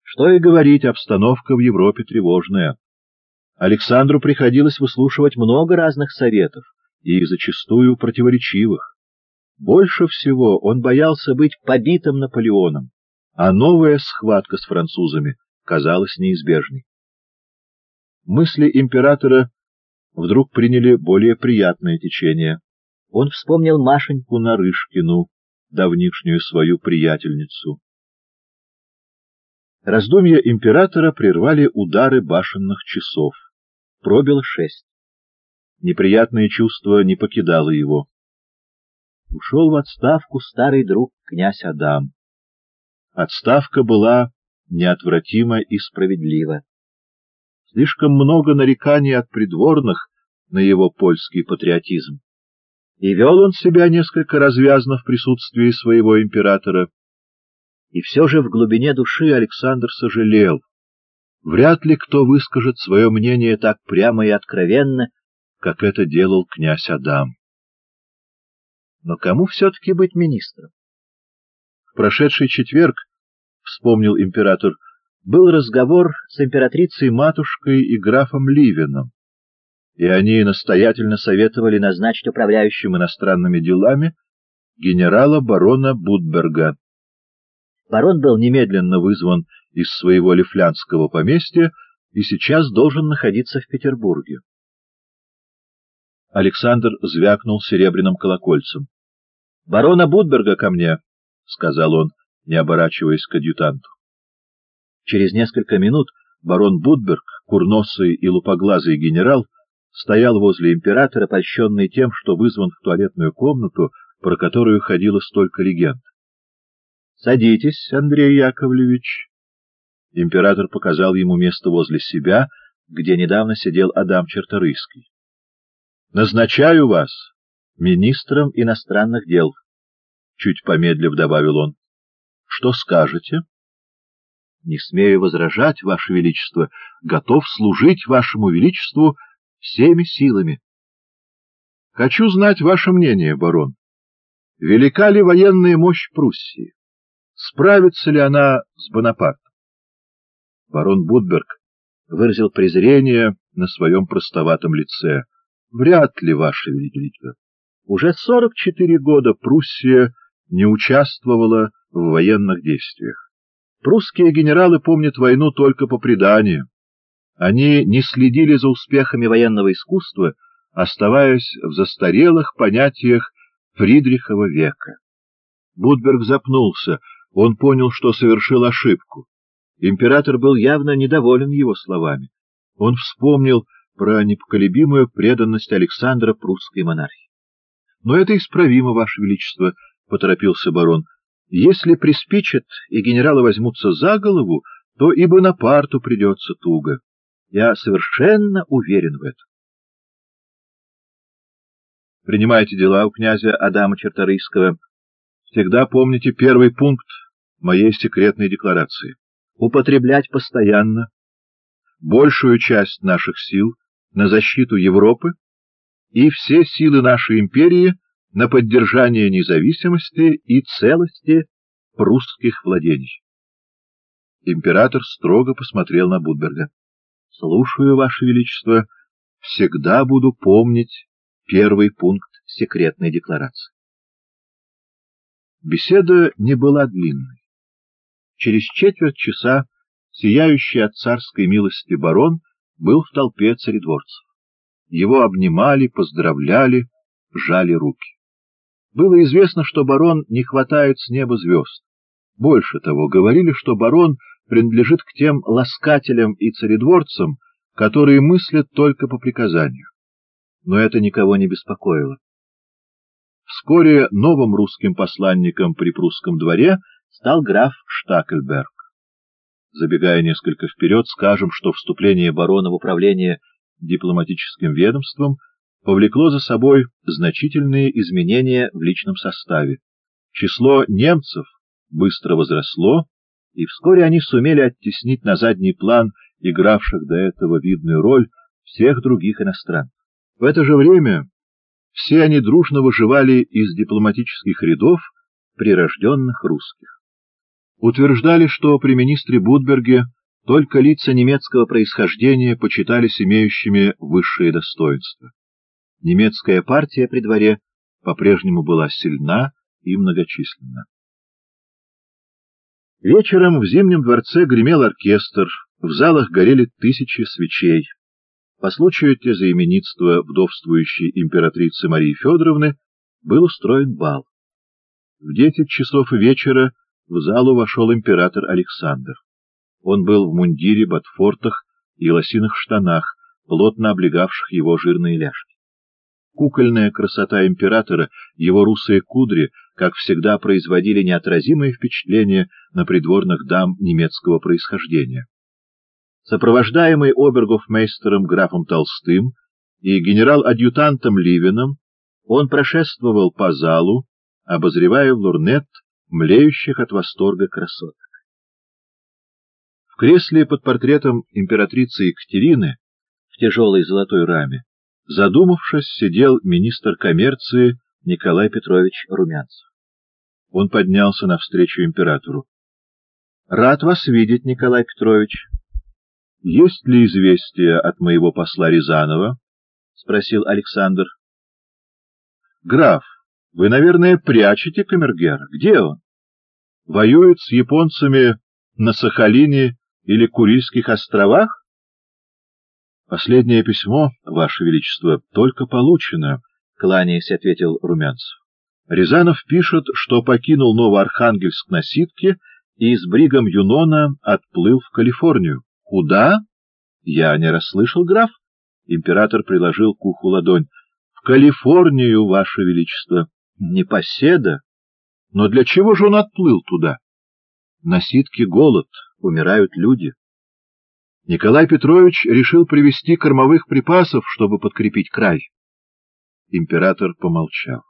Что и говорить, обстановка в Европе тревожная. Александру приходилось выслушивать много разных советов, и зачастую противоречивых. Больше всего он боялся быть побитым Наполеоном, а новая схватка с французами казалась неизбежной. Мысли императора вдруг приняли более приятное течение. Он вспомнил Машеньку Нарышкину, давнишнюю свою приятельницу. Раздумья императора прервали удары башенных часов. Пробило 6. Неприятное чувство не покидало его. Ушел в отставку старый друг князь Адам. Отставка была неотвратима и справедлива. Слишком много нареканий от придворных на его польский патриотизм. И вел он себя несколько развязно в присутствии своего императора. И все же в глубине души Александр сожалел. Вряд ли кто выскажет свое мнение так прямо и откровенно, как это делал князь Адам. Но кому все-таки быть министром? В прошедший четверг, вспомнил император, был разговор с императрицей-матушкой и графом Ливеном, и они настоятельно советовали назначить управляющим иностранными делами генерала-барона Будберга. Барон был немедленно вызван из своего лифлянского поместья и сейчас должен находиться в Петербурге. Александр звякнул серебряным колокольцем. — Барона Будберга ко мне, — сказал он, не оборачиваясь к адъютанту. Через несколько минут барон Будберг, курносый и лупоглазый генерал, стоял возле императора, польщенный тем, что вызван в туалетную комнату, про которую ходило столько легенд. — Садитесь, Андрей Яковлевич. Император показал ему место возле себя, где недавно сидел Адам Черторийский. — Назначаю вас министром иностранных дел, — чуть помедлив добавил он. — Что скажете? — Не смею возражать, Ваше Величество, готов служить Вашему Величеству всеми силами. — Хочу знать ваше мнение, барон. Велика ли военная мощь Пруссии? Справится ли она с Бонапартом? Барон Будберг выразил презрение на своем простоватом лице. Вряд ли, Ваше Величество. Уже 44 года Пруссия не участвовала в военных действиях. Прусские генералы помнят войну только по преданию. Они не следили за успехами военного искусства, оставаясь в застарелых понятиях Фридрихова века. Будберг запнулся. Он понял, что совершил ошибку. Император был явно недоволен его словами. Он вспомнил про непоколебимую преданность Александра прусской монархии. — Но это исправимо, Ваше Величество, — поторопился барон. — Если приспичат и генералы возьмутся за голову, то и Бонапарту придется туго. Я совершенно уверен в этом. Принимайте дела у князя Адама Черторийского. Всегда помните первый пункт моей секретной декларации. Употреблять постоянно большую часть наших сил на защиту Европы и все силы нашей империи на поддержание независимости и целости прусских владений. Император строго посмотрел на Будберга. — Слушаю, Ваше Величество, всегда буду помнить первый пункт секретной декларации. Беседа не была длинной. Через четверть часа сияющий от царской милости барон был в толпе царедворцев. Его обнимали, поздравляли, жали руки. Было известно, что барон не хватает с неба звезд. Больше того, говорили, что барон принадлежит к тем ласкателям и царедворцам, которые мыслят только по приказанию. Но это никого не беспокоило. Вскоре новым русским посланником при прусском дворе стал граф Штакельберг. Забегая несколько вперед, скажем, что вступление барона в управление дипломатическим ведомством повлекло за собой значительные изменения в личном составе. Число немцев быстро возросло, и вскоре они сумели оттеснить на задний план игравших до этого видную роль всех других иностранцев. В это же время все они дружно выживали из дипломатических рядов прирожденных русских. утверждали, что при министре Будберге только лица немецкого происхождения почитались имеющими высшие достоинства. Немецкая партия при дворе по-прежнему была сильна и многочисленна. Вечером в Зимнем дворце гремел оркестр, в залах горели тысячи свечей. По случаю тезаименитства вдовствующей императрицы Марии Федоровны был устроен бал. В 10 часов вечера в залу вошел император Александр. Он был в мундире, ботфортах и лосиных штанах, плотно облегавших его жирные ляжки. Кукольная красота императора, его русые кудри, как всегда, производили неотразимое впечатление на придворных дам немецкого происхождения. Сопровождаемый обергофмейстером графом Толстым и генерал-адъютантом Ливиным, он прошествовал по залу, обозревая в лорнет млеющих от восторга красоток. В кресле под портретом императрицы Екатерины в тяжелой золотой раме, задумавшись, сидел министр коммерции Николай Петрович Румянцев. Он поднялся навстречу императору. — Рад вас видеть, Николай Петрович. — Есть ли известие от моего посла Рязанова? — спросил Александр. — Граф, вы, наверное, прячете камергера. Где он? Воюет с японцами на Сахалине или Курильских островах? Последнее письмо, Ваше Величество, только получено, — кланяясь, ответил Румянцев. Рязанов пишет, что покинул Новоархангельск на ситке и с бригом Юнона отплыл в Калифорнию. Куда? Я не расслышал, граф. Император приложил к уху ладонь. В Калифорнию, Ваше Величество. Непоседа. Но для чего же он отплыл туда? На ситке голод, умирают люди. Николай Петрович решил привезти кормовых припасов, чтобы подкрепить край. Император помолчал.